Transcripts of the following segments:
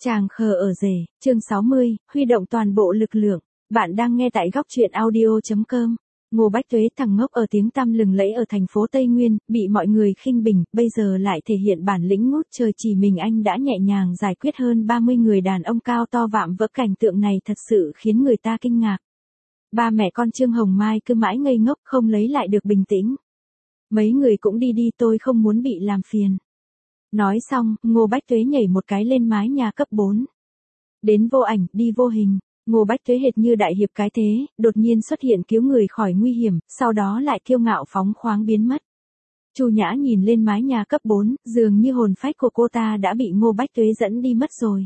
Chàng khờ ở rể, chương 60, huy động toàn bộ lực lượng. Bạn đang nghe tại góc truyện audio.com. Ngô Bách Tuế, thằng ngốc ở tiếng tăm lừng lẫy ở thành phố Tây Nguyên, bị mọi người khinh bỉ, bây giờ lại thể hiện bản lĩnh ngút trời, chỉ mình anh đã nhẹ nhàng giải quyết hơn 30 người đàn ông cao to vạm vỡ. Cảnh tượng này thật sự khiến người ta kinh ngạc. Ba mẹ con Trương Hồng Mai cứ mãi ngây ngốc không lấy lại được bình tĩnh. Mấy người cũng đi đi, tôi không muốn bị làm phiền. Nói xong, Ngô Bách Tuế nhảy một cái lên mái nhà cấp 4. Đến vô ảnh, đi vô hình, Ngô Bách Tuế hệt như đại hiệp cái thế, đột nhiên xuất hiện cứu người khỏi nguy hiểm, sau đó lại kiêu ngạo phóng khoáng biến mất. Chu Nhã nhìn lên mái nhà cấp 4, dường như hồn phách của cô ta đã bị Ngô Bách Tuế dẫn đi mất rồi.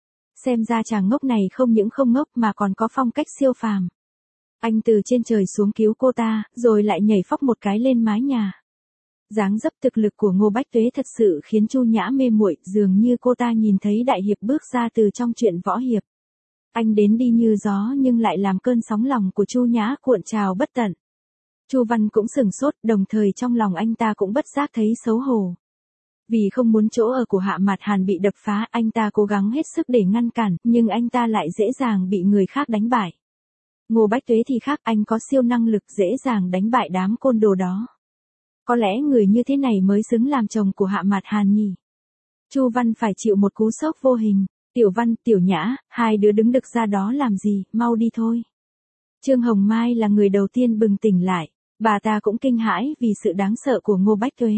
Xem ra chàng ngốc này không những không ngốc mà còn có phong cách siêu phàm. Anh từ trên trời xuống cứu cô ta, rồi lại nhảy phóc một cái lên mái nhà. Dáng dấp thực lực của Ngô Bách Tuế thật sự khiến Chu Nhã mê muội, dường như cô ta nhìn thấy đại hiệp bước ra từ trong truyện võ hiệp. Anh đến đi như gió nhưng lại làm cơn sóng lòng của Chu Nhã cuộn trào bất tận. Chu Văn cũng sửng sốt, đồng thời trong lòng anh ta cũng bất giác thấy xấu hổ. Vì không muốn chỗ ở của Hạ Mạt Hàn bị đập phá, anh ta cố gắng hết sức để ngăn cản, nhưng anh ta lại dễ dàng bị người khác đánh bại. Ngô Bách Tuế thì khác, anh có siêu năng lực dễ dàng đánh bại đám côn đồ đó. Có lẽ người như thế này mới xứng làm chồng của Hạ Mạt Hàn nhỉ. Chu Văn phải chịu một cú sốc vô hình. Tiểu Văn, Tiểu Nhã, hai đứa đứng đực ra đó làm gì, mau đi thôi. Trương Hồng Mai là người đầu tiên bừng tỉnh lại. Bà ta cũng kinh hãi vì sự đáng sợ của Ngô Bách Tuế.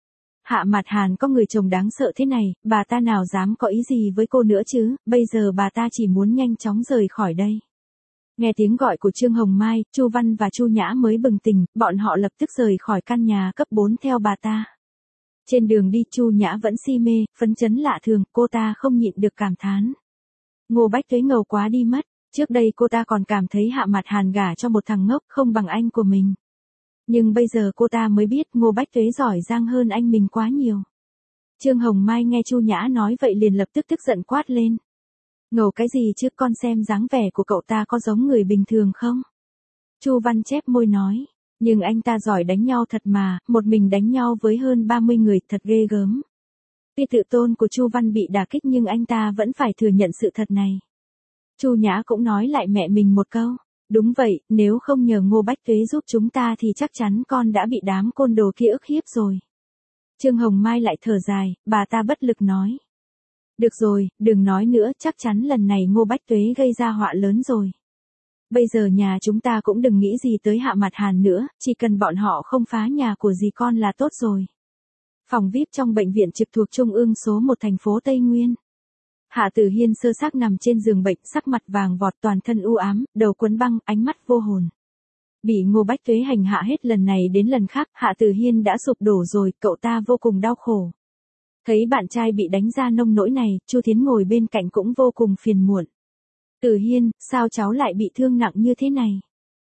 Hạ Mạt Hàn có người chồng đáng sợ thế này, bà ta nào dám có ý gì với cô nữa chứ, bây giờ bà ta chỉ muốn nhanh chóng rời khỏi đây. Nghe tiếng gọi của Trương Hồng Mai, Chu Văn và Chu Nhã mới bừng tỉnh, bọn họ lập tức rời khỏi căn nhà cấp 4 theo bà ta. Trên đường đi, Chu Nhã vẫn si mê, phấn chấn lạ thường, cô ta không nhịn được cảm thán. Ngô Bách Tuế ngầu quá đi mất, trước đây cô ta còn cảm thấy Hạ Mạt Hàn gả cho một thằng ngốc không bằng anh của mình. Nhưng bây giờ cô ta mới biết Ngô Bách Tuế giỏi giang hơn anh mình quá nhiều. Trương Hồng Mai nghe Chu Nhã nói vậy liền lập tức tức giận quát lên. Ngầu cái gì chứ, con xem dáng vẻ của cậu ta có giống người bình thường không? Chu Văn chép môi nói, nhưng anh ta giỏi đánh nhau thật mà, một mình đánh nhau với hơn 30 người, thật ghê gớm. Tuy tự tôn của Chu Văn bị đả kích nhưng anh ta vẫn phải thừa nhận sự thật này. Chu Nhã cũng nói lại mẹ mình một câu, đúng vậy, nếu không nhờ Ngô Bách Tuế giúp chúng ta thì chắc chắn con đã bị đám côn đồ kia ức hiếp rồi. Trương Hồng Mai lại thở dài, bà ta bất lực nói. Được rồi, đừng nói nữa, chắc chắn lần này Ngô Bách Tuế gây ra họa lớn rồi. Bây giờ nhà chúng ta cũng đừng nghĩ gì tới Hạ Mạt Hàn nữa, chỉ cần bọn họ không phá nhà của dì con là tốt rồi. Phòng VIP trong bệnh viện trực thuộc Trung ương số 1 thành phố Tây Nguyên. Hạ Tử Hiên sơ xác nằm trên giường bệnh, sắc mặt vàng vọt, toàn thân u ám, đầu quấn băng, ánh mắt vô hồn. Bị Ngô Bách Tuế hành hạ hết lần này đến lần khác, Hạ Tử Hiên đã sụp đổ rồi, cậu ta vô cùng đau khổ. Thấy bạn trai bị đánh ra nông nỗi này, Chu Thiến ngồi bên cạnh cũng vô cùng phiền muộn. Tử Hiên, sao cháu lại bị thương nặng như thế này?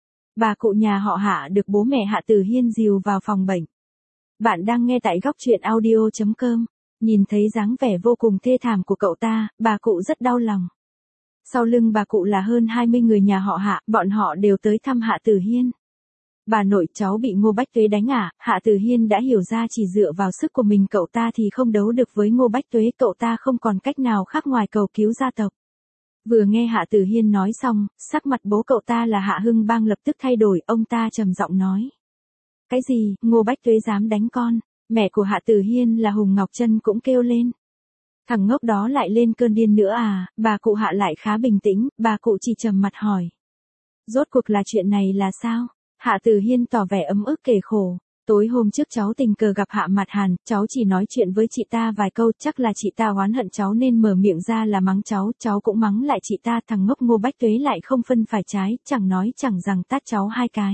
Bà cụ nhà họ Hạ được bố mẹ Hạ Tử Hiên dìu vào phòng bệnh. Bạn đang nghe tại góc truyện audio.com. Nhìn thấy dáng vẻ vô cùng thê thảm của cậu ta, bà cụ rất đau lòng. Sau lưng bà cụ là hơn 20 người nhà họ Hạ, bọn họ đều tới thăm Hạ Tử Hiên. Bà nội, cháu bị Ngô Bách Tuế đánh à? Hạ Tử Hiên đã hiểu ra chỉ dựa vào sức của mình cậu ta thì không đấu được với Ngô Bách Tuế, cậu ta không còn cách nào khác ngoài cầu cứu gia tộc. Vừa nghe Hạ Tử Hiên nói xong, sắc mặt bố cậu ta là Hạ Hưng Bang lập tức thay đổi, ông ta trầm giọng nói. Cái gì, Ngô Bách Tuế dám đánh con? Mẹ của Hạ Tử Hiên là Hùng Ngọc Trân cũng kêu lên. Thằng ngốc đó lại lên cơn điên nữa à? Bà cụ Hạ lại khá bình tĩnh, bà cụ chỉ trầm mặt hỏi. Rốt cuộc là chuyện này là sao? Hạ Tử Hiên tỏ vẻ ấm ức kể khổ. Tối hôm trước cháu tình cờ gặp Hạ Mạt Hàn, cháu chỉ nói chuyện với chị ta vài câu, chắc là chị ta oán hận cháu nên mở miệng ra là mắng cháu cũng mắng lại chị ta, thằng ngốc Ngô Bách Tuế lại không phân phải trái, chẳng nói chẳng rằng tát cháu 2 cái.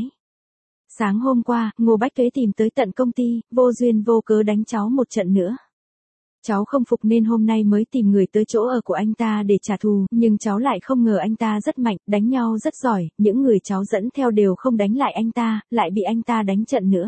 Sáng hôm qua, Ngô Bách Tuế tìm tới tận công ty, vô duyên vô cớ đánh cháu một trận nữa. Cháu không phục nên hôm nay mới tìm người tới chỗ ở của anh ta để trả thù, nhưng cháu lại không ngờ anh ta rất mạnh, đánh nhau rất giỏi, những người cháu dẫn theo đều không đánh lại anh ta, lại bị anh ta đánh trận nữa.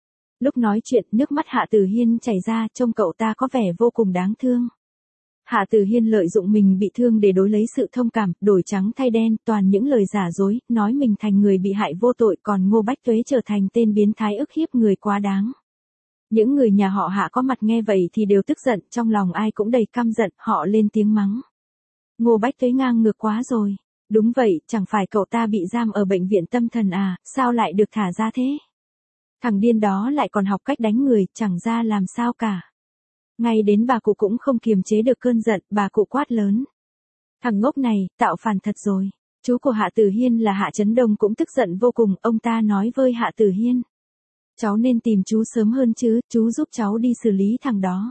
Lúc nói chuyện, nước mắt Hạ Tử Hiên chảy ra, trông cậu ta có vẻ vô cùng đáng thương. Hạ Tử Hiên lợi dụng mình bị thương để đối lấy sự thông cảm, đổi trắng thay đen, toàn những lời giả dối, nói mình thành người bị hại vô tội, còn Ngô Bách Tuế trở thành tên biến thái ức hiếp người quá đáng. Những người nhà họ Hạ có mặt nghe vậy thì đều tức giận, trong lòng ai cũng đầy căm giận, họ lên tiếng mắng. Ngô Bách Tuế ngang ngược quá rồi. Đúng vậy, chẳng phải cậu ta bị giam ở bệnh viện tâm thần à, sao lại được thả ra thế? Thằng điên đó lại còn học cách đánh người, chẳng ra làm sao cả. Ngay đến bà cụ cũng không kiềm chế được cơn giận, bà cụ quát lớn. Thằng ngốc này, tạo phản thật rồi. Chú của Hạ Tử Hiên là Hạ Chấn Đông cũng tức giận vô cùng, ông ta nói với Hạ Tử Hiên. Cháu nên tìm chú sớm hơn chứ, chú giúp cháu đi xử lý thằng đó.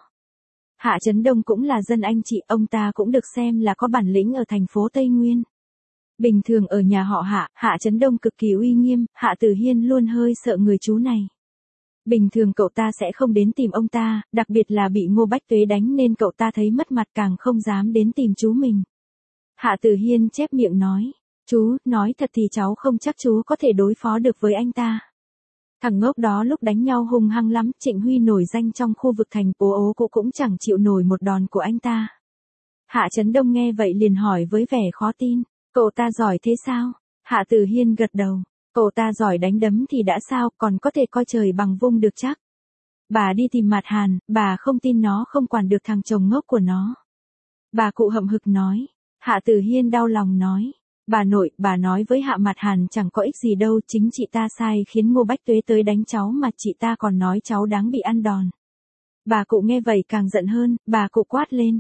Hạ Chấn Đông cũng là dân anh chị, ông ta cũng được xem là có bản lĩnh ở thành phố Tây Nguyên. Bình thường ở nhà họ Hạ, Hạ Chấn Đông cực kỳ uy nghiêm, Hạ Tử Hiên luôn hơi sợ người chú này. Bình thường cậu ta sẽ không đến tìm ông ta, đặc biệt là bị Ngô Bách Tuế đánh nên cậu ta thấy mất mặt càng không dám đến tìm chú mình. Hạ Tử Hiên chép miệng nói, chú, nói thật thì cháu không chắc chú có thể đối phó được với anh ta. Thằng ngốc đó lúc đánh nhau hung hăng lắm, Trịnh Huy nổi danh trong khu vực thành phố ố cô cũng chẳng chịu nổi một đòn của anh ta. Hạ Chấn Đông nghe vậy liền hỏi với vẻ khó tin, cậu ta giỏi thế sao? Hạ Tử Hiên gật đầu, cậu ta giỏi đánh đấm thì đã sao, còn có thể coi trời bằng vung được chắc. Bà đi tìm Mạt Hàn, bà không tin nó không quản được thằng chồng ngốc của nó. Bà cụ hậm hực nói. Hạ Tử Hiên đau lòng nói. Bà nội, bà nói với Hạ Mạt Hàn chẳng có ích gì đâu, chính chị ta sai khiến Ngô Bách Tuế tới đánh cháu mà chị ta còn nói cháu đáng bị ăn đòn. Bà cụ nghe vậy càng giận hơn, bà cụ quát lên.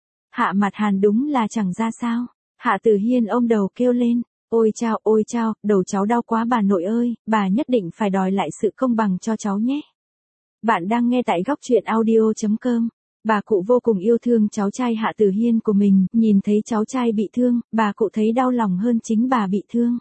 Hạ Mạt Hàn đúng là chẳng ra sao. Hạ Tử Hiên ôm đầu kêu lên. Ôi chao, đầu cháu đau quá bà nội ơi, bà nhất định phải đòi lại sự công bằng cho cháu nhé. Bạn đang nghe tại góc truyện audio.com. Bà cụ vô cùng yêu thương cháu trai Hạ Tử Hiên của mình, nhìn thấy cháu trai bị thương, bà cụ thấy đau lòng hơn chính bà bị thương.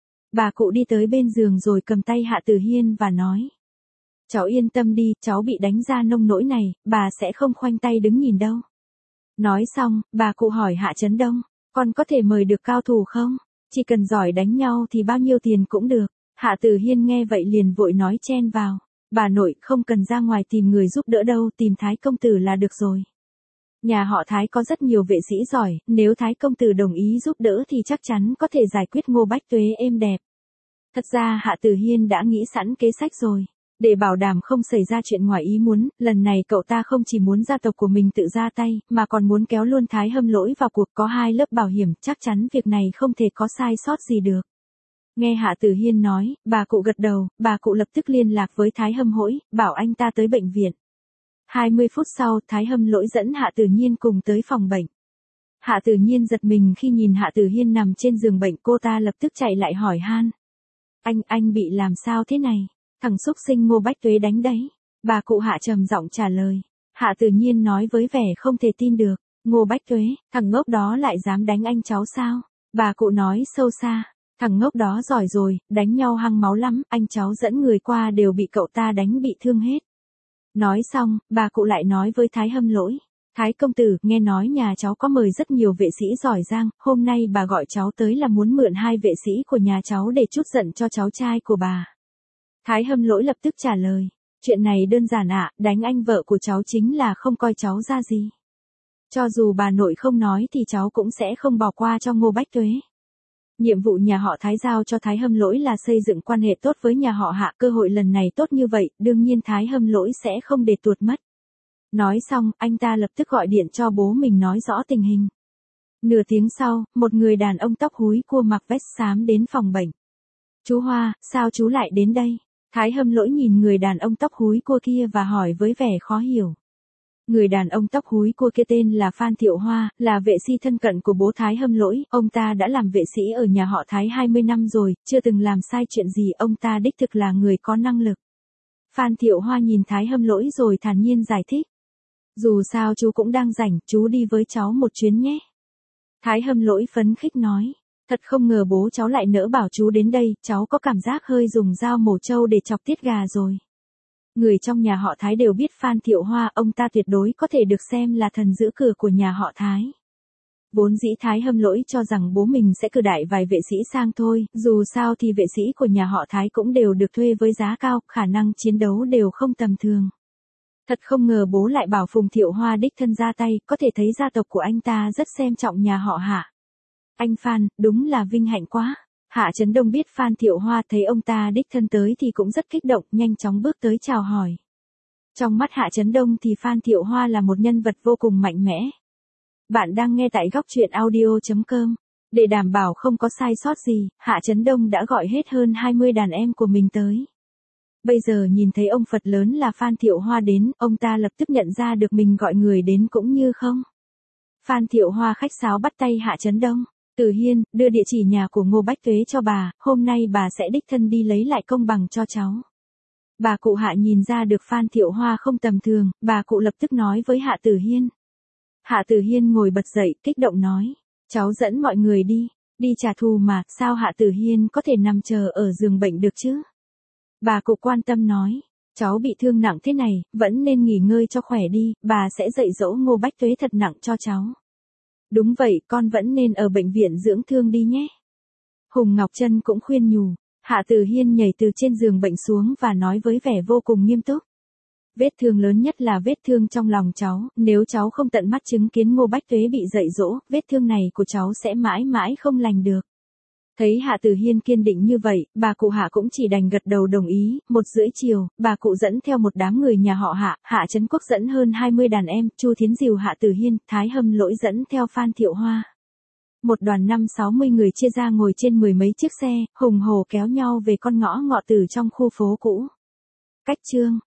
Bà cụ đi tới bên giường rồi cầm tay Hạ Tử Hiên và nói. Cháu yên tâm đi, cháu bị đánh ra nông nỗi này, bà sẽ không khoanh tay đứng nhìn đâu. Nói xong, bà cụ hỏi Hạ Chấn Đông, con có thể mời được cao thủ không? Chỉ cần giỏi đánh nhau thì bao nhiêu tiền cũng được. Hạ Tử Hiên nghe vậy liền vội nói chen vào. Bà nội không cần ra ngoài tìm người giúp đỡ đâu, tìm Thái công tử là được rồi. Nhà họ Thái có rất nhiều vệ sĩ giỏi, nếu Thái công tử đồng ý giúp đỡ thì chắc chắn có thể giải quyết Ngô Bách Tuế êm đẹp. Thật ra Hạ Tử Hiên đã nghĩ sẵn kế sách rồi. Để bảo đảm không xảy ra chuyện ngoài ý muốn, lần này cậu ta không chỉ muốn gia tộc của mình tự ra tay, mà còn muốn kéo luôn Thái Hâm Lỗi vào cuộc, có 2 lớp bảo hiểm, chắc chắn việc này không thể có sai sót gì được. Nghe Hạ Tử Hiên nói, bà cụ gật đầu, bà cụ lập tức liên lạc với Thái Hâm Hỗi, bảo anh ta tới bệnh viện. 20 phút sau, Thái Hâm Lỗi dẫn Hạ Tử Nhiên cùng tới phòng bệnh. Hạ Tử Nhiên giật mình khi nhìn Hạ Tử Hiên nằm trên giường bệnh, cô ta lập tức chạy lại hỏi han. Anh bị làm sao thế này? Thằng xúc sinh Ngô Bách Tuế đánh đấy. Bà cụ Hạ trầm giọng trả lời. Hạ Tử Nhiên nói với vẻ không thể tin được. Ngô Bách Tuế, thằng ngốc đó lại dám đánh anh cháu sao? Bà cụ nói sâu xa. Thằng ngốc đó giỏi rồi, đánh nhau hăng máu lắm, anh cháu dẫn người qua đều bị cậu ta đánh bị thương hết. Nói xong, bà cụ lại nói với Thái Hâm Lỗi. Thái công tử, nghe nói nhà cháu có mời rất nhiều vệ sĩ giỏi giang, hôm nay bà gọi cháu tới là muốn mượn 2 vệ sĩ của nhà cháu để trút giận cho cháu trai của bà. Thái Hâm Lỗi lập tức trả lời. Chuyện này đơn giản ạ, đánh anh vợ của cháu chính là không coi cháu ra gì. Cho dù bà nội không nói thì cháu cũng sẽ không bỏ qua cho Ngô Bách Tuế. Nhiệm vụ nhà họ Thái giao cho Thái Hâm Lỗi là xây dựng quan hệ tốt với nhà họ Hạ, cơ hội lần này tốt như vậy, đương nhiên Thái Hâm Lỗi sẽ không để tuột mất. Nói xong, anh ta lập tức gọi điện cho bố mình nói rõ tình hình. Nửa tiếng sau, một người đàn ông tóc húi cua mặc vest xám đến phòng bệnh. Chú Hoa, sao chú lại đến đây? Thái Hâm Lỗi nhìn người đàn ông tóc húi cua kia và hỏi với vẻ khó hiểu. Người đàn ông tóc húi cua kia tên là Phan Thiệu Hoa, là vệ sĩ thân cận của bố Thái Hâm Lỗi, ông ta đã làm vệ sĩ ở nhà họ Thái 20 năm rồi, chưa từng làm sai chuyện gì, ông ta đích thực là người có năng lực. Phan Thiệu Hoa nhìn Thái Hâm Lỗi rồi thản nhiên giải thích. Dù sao chú cũng đang rảnh, chú đi với cháu một chuyến nhé. Thái Hâm Lỗi phấn khích nói. Thật không ngờ bố cháu lại nỡ bảo chú đến đây, cháu có cảm giác hơi dùng dao mổ trâu để chọc tiết gà rồi. Người trong nhà họ Thái đều biết Phan Thiệu Hoa, ông ta tuyệt đối có thể được xem là thần giữ cửa của nhà họ Thái. Vốn dĩ Thái Hâm Lỗi cho rằng bố mình sẽ cử đại vài vệ sĩ sang thôi, dù sao thì vệ sĩ của nhà họ Thái cũng đều được thuê với giá cao, khả năng chiến đấu đều không tầm thường. Thật không ngờ bố lại bảo Phùng Thiệu Hoa đích thân ra tay, có thể thấy gia tộc của anh ta rất xem trọng nhà họ Hạ. Anh Phan, đúng là vinh hạnh quá. Hạ Chấn Đông biết Phan Thiệu Hoa, thấy ông ta đích thân tới thì cũng rất kích động, nhanh chóng bước tới chào hỏi. Trong mắt Hạ Chấn Đông thì Phan Thiệu Hoa là một nhân vật vô cùng mạnh mẽ. Bạn đang nghe tại góc chuyện audio.com. Để đảm bảo không có sai sót gì, Hạ Chấn Đông đã gọi hết hơn 20 đàn em của mình tới. Bây giờ nhìn thấy ông Phật lớn là Phan Thiệu Hoa đến, ông ta lập tức nhận ra được mình gọi người đến cũng như không. Phan Thiệu Hoa khách sáo bắt tay Hạ Chấn Đông. Từ Hiên, đưa địa chỉ nhà của Ngô Bách Tuế cho bà, hôm nay bà sẽ đích thân đi lấy lại công bằng cho cháu. Bà cụ Hạ nhìn ra được Phan Thiệu Hoa không tầm thường, bà cụ lập tức nói với Hạ Tử Hiên. Hạ Tử Hiên ngồi bật dậy, kích động nói, cháu dẫn mọi người đi trả thù mà, sao Hạ Tử Hiên có thể nằm chờ ở giường bệnh được chứ? Bà cụ quan tâm nói, cháu bị thương nặng thế này, vẫn nên nghỉ ngơi cho khỏe đi, bà sẽ dạy dỗ Ngô Bách Tuế thật nặng cho cháu. Đúng vậy, con vẫn nên ở bệnh viện dưỡng thương đi nhé. Hùng Ngọc Trân cũng khuyên nhủ. Hạ Tử Hiên nhảy từ trên giường bệnh xuống và nói với vẻ vô cùng nghiêm túc. Vết thương lớn nhất là vết thương trong lòng cháu, nếu cháu không tận mắt chứng kiến Ngô Bách Tuế bị dạy dỗ, vết thương này của cháu sẽ mãi mãi không lành được. Thấy Hạ Tử Hiên kiên định như vậy, bà cụ Hạ cũng chỉ đành gật đầu đồng ý. 1:30 chiều, bà cụ dẫn theo một đám người nhà họ Hạ, Hạ Trấn Quốc dẫn hơn 20 đàn em, Chu Thiến dìu Hạ Tử Hiên, Thái Hâm Lỗi dẫn theo Phan Thiệu Hoa. Một đoàn 50-60 người chia ra ngồi trên 10 mấy chiếc xe, hùng hổ kéo nhau về con ngõ ngọ tử trong khu phố cũ. Cách chương